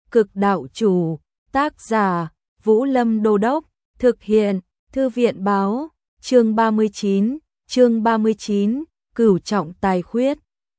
Cực đạo chủ, tác giả, Vũ Lâm Đô Đốc, thực hiện, Thư viện báo, chương 39, Cửu trọng tài khuyết.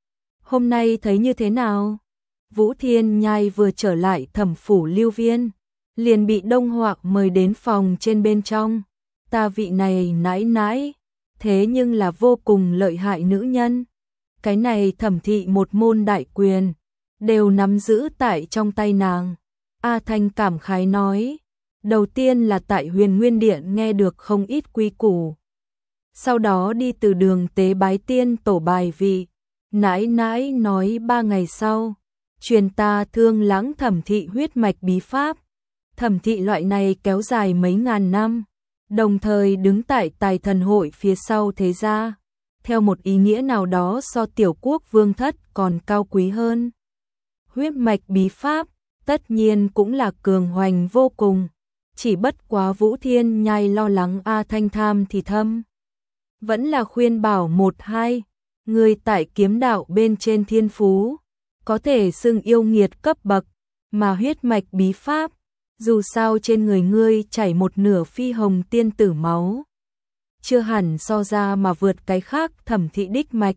Hôm nay thấy như thế nào? Vũ Thiên Nhai vừa trở lại Thẩm phủ Lưu Viên, liền bị Đông Hoạc mời đến phòng trên bên trong. Ta vị này nãi nãi, thế nhưng là vô cùng lợi hại nữ nhân. Cái này Thẩm thị một môn đại quyền, đều nắm giữ tại trong tay nàng. A Thanh cảm khái nói, đầu tiên là tại Huyền Nguyên Điện nghe được không ít quy củ. Sau đó đi từ đường tế bái tiên tổ bài vị, nãi nãi nói 3 ngày sau, truyền ta Thương Lãng Thẩm thị huyết mạch bí pháp. Thẩm thị loại này kéo dài mấy ngàn năm, đồng thời đứng tại Tài Thần hội phía sau thế gia, theo một ý nghĩa nào đó so Tiểu Quốc Vương thất còn cao quý hơn. Huyết mạch bí pháp, tất nhiên cũng là cường hoành vô cùng, chỉ bất quá Vũ Thiên Nhai lo lắng A Thanh tham thì thâm. Vẫn là khuyên bảo 1-2, người tại kiếm đạo bên trên thiên phú, có thể xưng yêu nghiệt cấp bậc, mà huyết mạch bí pháp, dù sao trên người ngươi chảy một nửa phi hồng tiên tử máu, chưa hẳn so ra mà vượt cái khác Thẩm thị đích mạch.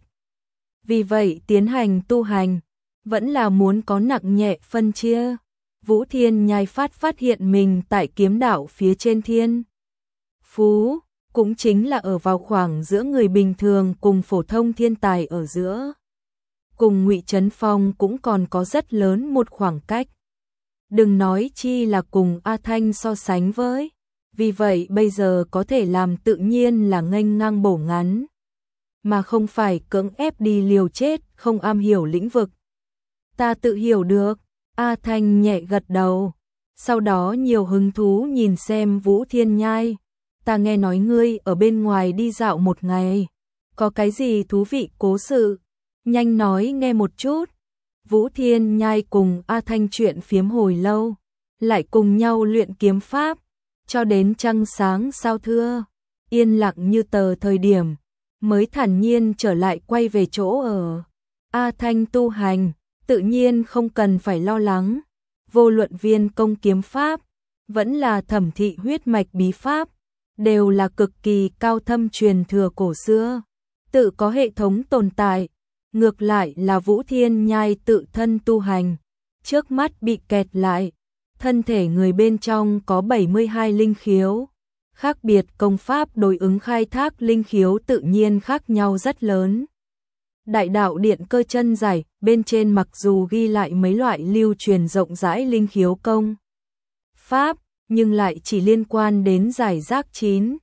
Vì vậy tiến hành tu hành, vẫn là muốn có nặng nhẹ phân chia. Vũ Thiên Nhai phát hiện mình tại kiếm đạo phía trên thiên phú, cũng chính là ở vào khoảng giữa người bình thường cùng phổ thông thiên tài ở giữa. Cùng Ngụy Trấn Phong cũng còn có rất lớn một khoảng cách. Đừng nói chi là cùng A Thanh so sánh với. Vì vậy bây giờ có thể làm tự nhiên là nghênh ngang bổ ngắn, mà không phải cưỡng ép đi liều chết không am hiểu lĩnh vực. Ta tự hiểu được. A Thanh nhẹ gật đầu, sau đó nhiều hứng thú nhìn xem Vũ Thiên Nhai. Ta nghe nói ngươi ở bên ngoài đi dạo một ngày, có cái gì thú vị cố sự, nhanh nói nghe một chút. Vũ Thiên Nhai cùng A Thanh chuyện phiếm hồi lâu, lại cùng nhau luyện kiếm pháp, cho đến trăng sáng sao thưa, yên lặng như tờ thời điểm, mới thản nhiên trở lại quay về chỗ ở. A Thanh tu hành, tự nhiên không cần phải lo lắng, vô luận Viên công kiếm pháp, vẫn là Thẩm thị huyết mạch bí pháp, đều là cực kỳ cao thâm truyền thừa cổ xưa, tự có hệ thống tồn tại. Ngược lại là Vũ Thiên Nhai tự thân tu hành, trước mắt bị kẹt lại, thân thể người bên trong có 72 linh khiếu, khác biệt công pháp đối ứng khai thác linh khiếu tự nhiên khác nhau rất lớn. Đại đạo điện cơ chân giải, bên trên mặc dù ghi lại mấy loại lưu truyền rộng rãi linh khiếu công pháp, nhưng lại chỉ liên quan đến giải rác 9,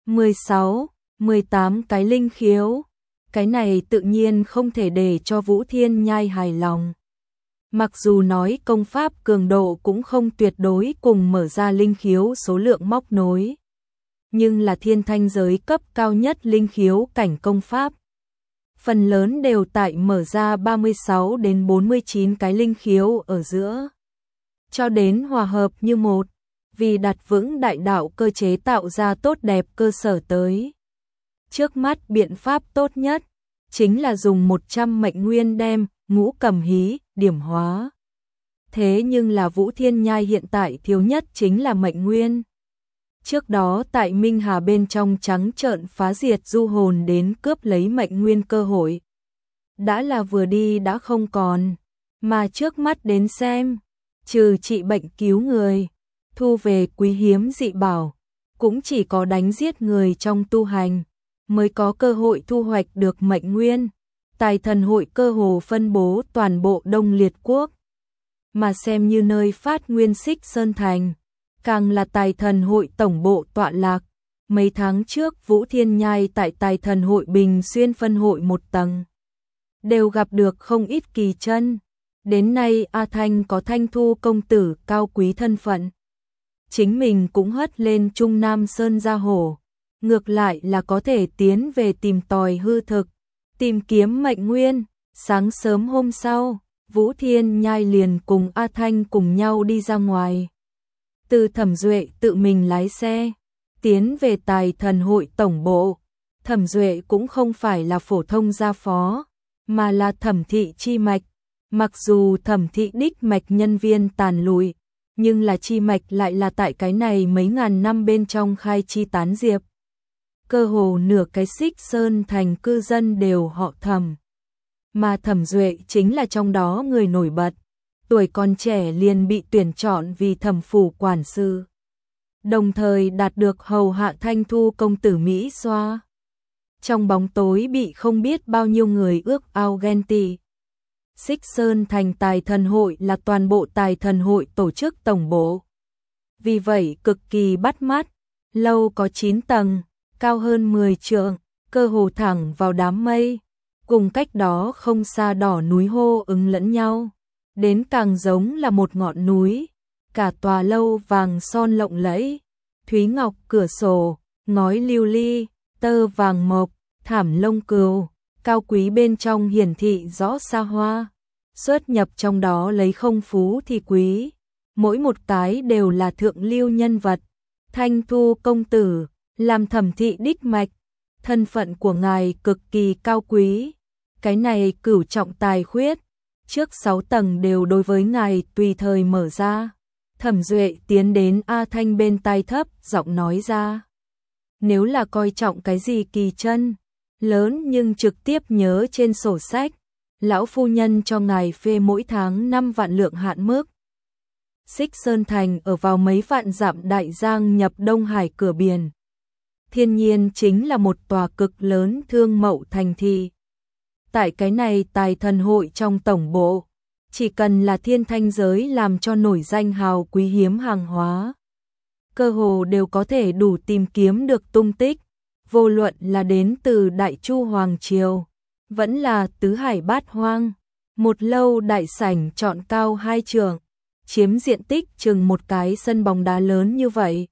16, 18 cái linh khiếu. Cái này tự nhiên không thể để cho Vũ Thiên Nhai hài lòng. Mặc dù nói công pháp cường độ cũng không tuyệt đối cùng mở ra linh khiếu số lượng móc nối, nhưng là thiên thanh giới cấp cao nhất linh khiếu cảnh công pháp, phần lớn đều tại mở ra 36 đến 49 cái linh khiếu ở giữa, cho đến hòa hợp như một, vì đặt vững đại đạo cơ chế tạo ra tốt đẹp cơ sở tới. Trước mắt biện pháp tốt nhất chính là dùng 100 mệnh nguyên đem Ngũ Cầm Hí điểm hóa. Thế nhưng là Vũ Thiên Nhai hiện tại thiếu nhất chính là mệnh nguyên. Trước đó tại Minh Hà bên trong trắng trợn phá diệt du hồn đến cướp lấy mệnh nguyên cơ hội, đã là vừa đi đã không còn, mà trước mắt đến xem, trừ trị bệnh cứu người, thu về quý hiếm dị bảo, cũng chỉ có đánh giết người trong tu hành mới có cơ hội thu hoạch được mệnh nguyên. Tài Thần hội cơ hồ phân bố toàn bộ Đông Liệt quốc, mà xem như nơi phát nguyên Xích Sơn Thành, càng là Tài Thần hội tổng bộ tọa lạc. Mấy tháng trước Vũ Thiên Nhai tại Tài Thần hội Bình Xuyên phân hội một tầng, đều gặp được không ít kỳ chân. Đến nay A Thanh có Thanh Thu công tử cao quý thân phận, chính mình cũng hất lên Trung Nam Sơn ra hổ, ngược lại là có thể tiến về tìm tòi hư thực, tìm kiếm mệnh nguyên. Sáng sớm hôm sau, Vũ Thiên Nhai liền cùng A Thanh cùng nhau đi ra ngoài. Từ Thẩm Duệ tự mình lái xe, tiến về Tài Thần hội tổng bộ. Thẩm Duệ cũng không phải là phổ thông gia phó, mà là Thẩm thị chi mạch, Mặc dù Thẩm Thị đích mạch nhân viên tàn lụi, nhưng là chi mạch lại là tại cái này mấy ngàn năm bên trong khai chi tán diệp. Cơ hồ nửa cái Xích Sơn thành cư dân đều họ Thẩm. Mà Thẩm Duệ chính là trong đó người nổi bật, tuổi còn trẻ liền bị tuyển chọn vì Thẩm phủ quản sự. Đồng thời đạt được hầu hạ Thanh Thu công tử Mỹ Xoa. Trong bóng tối bị không biết bao nhiêu người ước ao ghen tị. Xích Sơn thành tài thần hội là toàn bộ tài thần hội tổ chức tổng bộ. Vì vậy cực kỳ bắt mắt, lâu có 9 tầng, cao hơn 10 trượng, cơ hồ thẳng vào đám mây. Cùng cách đó không xa đỏ núi hô ứng lẫn nhau, đến càng giống là một ngọn núi. Cả tòa lâu vàng son lộng lẫy, thúy ngọc cửa sổ, ngói lưu ly, tơ vàng mộc, thảm lông cừu, cao quý bên trong hiển thị rõ xa hoa. Xuất nhập trong đó lấy không phú thì quý, mỗi một cái đều là thượng lưu nhân vật. Thanh Thu công tử, làm Thẩm Thị đích mạch, thân phận của ngài cực kỳ cao quý. Cái này cửu trọng tài khuyết, trước 6 tầng đều đối với ngài tùy thời mở ra. Thẩm Duệ tiến đến A Thanh bên tai thấp, giọng nói ra. Nếu là coi trọng cái gì kỳ chân lớn nhưng trực tiếp nhớ trên sổ sách, lão phu nhân cho ngài phê mỗi tháng 5 vạn lượng hạn mức. Xích Sơn thành ở vào mấy vạn dặm đại giang nhập Đông Hải cửa biển. Thiên nhiên chính là một tòa cực lớn thương mậu thành thị. Tại cái này tài thần hội trong tổng bộ, chỉ cần là thiên thanh giới làm cho nổi danh hào quý hiếm hàng hóa, cơ hồ đều có thể đủ tìm kiếm được tung tích, vô luận là đến từ Đại Chu Hoàng Triều, vẫn là tứ hải bát hoang. Một lâu đại sảnh trọn cao 2 trượng, chiếm diện tích chừng một cái sân bóng đá lớn như vậy.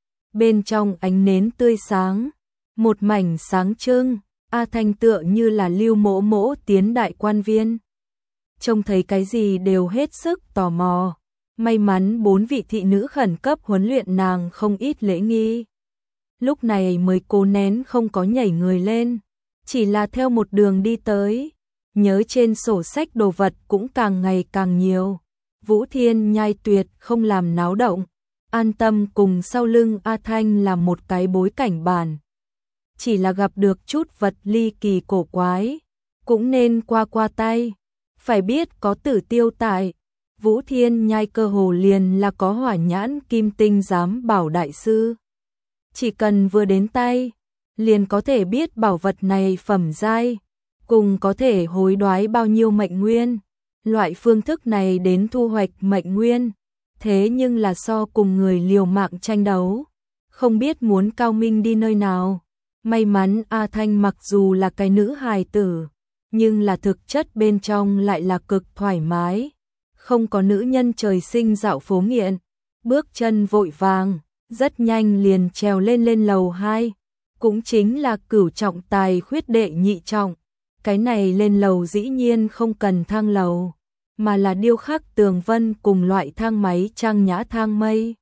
Bên trong ánh nến tươi sáng, một mảnh sáng trưng, A Thanh tựa như là Lưu Mỗ Mỗ tiến đại quan viên. Trông thấy cái gì đều hết sức tò mò. May mắn 4 vị thị nữ khẩn cấp huấn luyện nàng không ít lễ nghi. Lúc này mới cố nén không có nhảy người lên, chỉ là theo một đường đi tới. Nhớ trên sổ sách đồ vật cũng càng ngày càng nhiều. Vũ Thiên Nhai tuyệt không làm náo động, an tâm cùng sau lưng A Thanh làm một cái bối cảnh bản. Chỉ là gặp được chút vật ly kỳ cổ quái, cũng nên qua qua tay. Phải biết có Tử Tiêu tại, Vũ Thiên Nhai cơ hồ liền là có hỏa nhãn kim tinh giám bảo đại sư. Chỉ cần vừa đến tay, liền có thể biết bảo vật này phẩm giai, cùng có thể hối đoái bao nhiêu mệnh nguyên. Loại phương thức này đến thu hoạch mệnh nguyên, thế nhưng là so cùng người liều mạng tranh đấu, không biết muốn cao minh đi nơi nào. May mắn A Thanh mặc dù là cái nữ hài tử, nhưng là thực chất bên trong lại là cực thoải mái, không có nữ nhân trời sinh dạo phố nghiện, bước chân vội vàng, rất nhanh liền trèo lên lầu 2, cũng chính là cửu trọng tài khuyết đệ nhị trọng. Cái này lên lầu dĩ nhiên không cần thang lầu, mà là điêu khắc tường vân cùng loại thang máy trang nhã thang mây.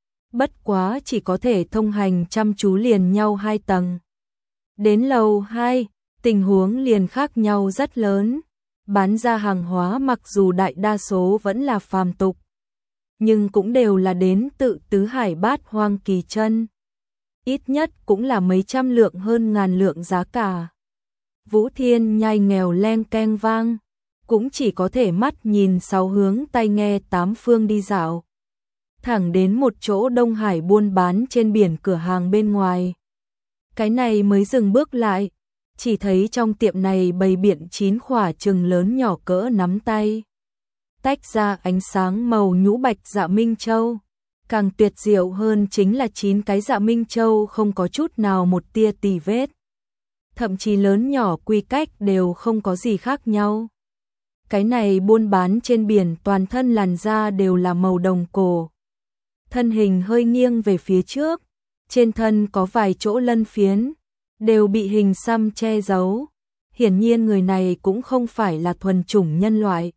Bất quá chỉ có thể thông hành chăm chú liền nhau 2 tầng. Đến lầu 2, tình huống liền khác nhau rất lớn. Bán ra hàng hóa mặc dù đại đa số vẫn là phàm tục, nhưng cũng đều là đến tự tứ hải bát hoang kỳ chân. Ít nhất cũng là mấy trăm lượng hơn ngàn lượng giá cả. Vũ Thiên Nhai nghèo len keng vang, cũng chỉ có thể mắt nhìn 6 hướng tay nghe 8 phương đi dạo. Thẳng đến một chỗ Đông Hải buôn bán trên biển cửa hàng bên ngoài. Cái này mới dừng bước lại, chỉ thấy trong tiệm này bày biện 9 khỏa chừng lớn nhỏ cỡ nắm tay. Tách ra ánh sáng màu nhũ bạch dạ Minh Châu. Càng tuyệt diệu hơn chính là 9 cái dạ Minh Châu không có chút nào một tia tì vết. Thậm chí lớn nhỏ quy cách đều không có gì khác nhau. Cái này buôn bán trên biển toàn thân làn da đều là màu đồng cổ. Thân hình hơi nghiêng về phía trước, trên thân có vài chỗ lân phiến, đều bị hình xăm che giấu. Hiển nhiên người này cũng không phải là thuần chủng nhân loại,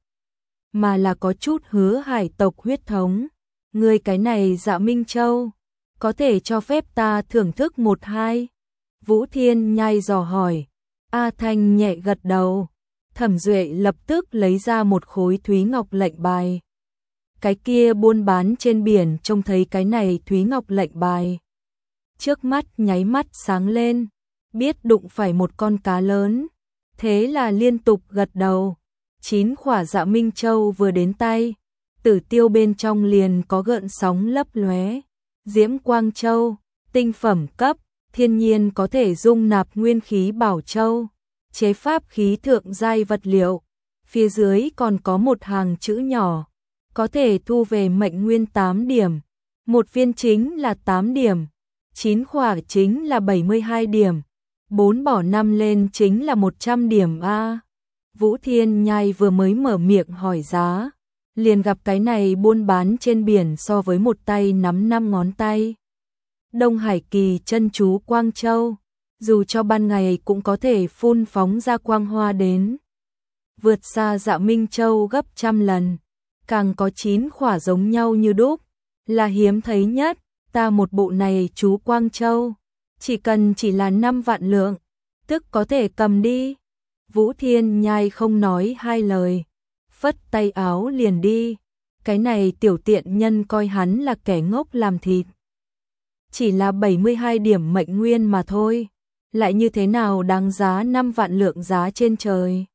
mà là có chút hứa hải tộc huyết thống. Người cái này dạ Minh Châu, có thể cho phép ta thưởng thức 1-2? Vũ Thiên Nhai dò hỏi. A Thanh nhẹ gật đầu. Thẩm Duệ lập tức lấy ra một khối Thúy Ngọc lệnh bài. Cái kia buôn bán trên biển trông thấy cái này Thúy Ngọc lệnh bài. Trước mắt nháy mắt sáng lên, biết đụng phải một con cá lớn. Thế là liên tục gật đầu. 9 khỏa Dạ Minh Châu vừa đến tay, tử tiêu bên trong liền có gợn sóng lấp lóe. Diễm Quang Châu, tinh phẩm cấp, thiên nhiên có thể dung nạp nguyên khí bảo châu, chế pháp khí thượng giai vật liệu. Phía dưới còn có một hàng chữ nhỏ, có thể thu về mệnh nguyên 8 điểm. Một viên chính là 8 điểm, 9 khỏa chính là 72 điểm, 4 bỏ 5 lên chính là 100 điểm a. Vũ Thiên Nhai vừa mới mở miệng hỏi giá, liền gặp cái này buôn bán trên biển so với một tay nắm 5 ngón tay. Đông Hải Kỳ chân chú Quang Châu, dù cho ban ngày cũng có thể phun phóng ra quang hoa đến. Vượt xa Dạ Minh Châu gấp trăm lần, càng có 9 khỏa giống nhau như đúc, là hiếm thấy nhất. Ta một bộ này chú Quang Châu, chỉ là 5 vạn lượng, tức có thể cầm đi. Vũ Thiên Nhai không nói hai lời, phất tay áo liền đi. Cái này tiểu tiện nhân coi hắn là kẻ ngốc làm thịt. Chỉ là 72 điểm mệnh nguyên mà thôi, lại như thế nào đáng giá 5 vạn lượng giá trên trời.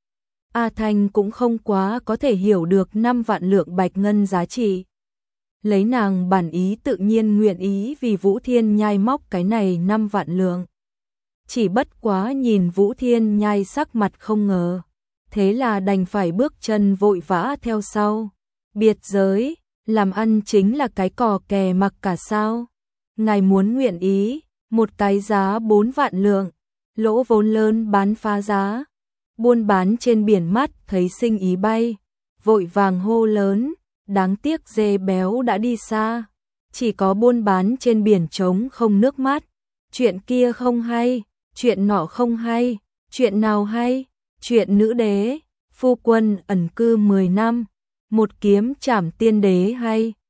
A Thanh cũng không quá có thể hiểu được 5 vạn lượng bạch ngân giá trị. Lấy nàng bản ý tự nhiên nguyện ý vì Vũ Thiên Nhai móc cái này 5 vạn lượng. Chỉ bất quá nhìn Vũ Thiên Nhai sắc mặt không ngờ, thế là đành phải bước chân vội vã theo sau. Biệt giới, làm ăn chính là cái cò kè mặc cả sao. Ngài muốn nguyện ý, một cái giá 4 vạn lượng, lỗ vốn lớn bán phá giá. Buôn bán trên biển mắt thấy sinh ý bay, vội vàng hô lớn, đáng tiếc dê béo đã đi xa. Chỉ có buôn bán trên biển trống không nước mắt. Chuyện kia không hay, chuyện nọ không hay, chuyện nào hay? Chuyện nữ đế, phu quân ẩn cư 10 năm, một kiếm trảm tiên đế hay.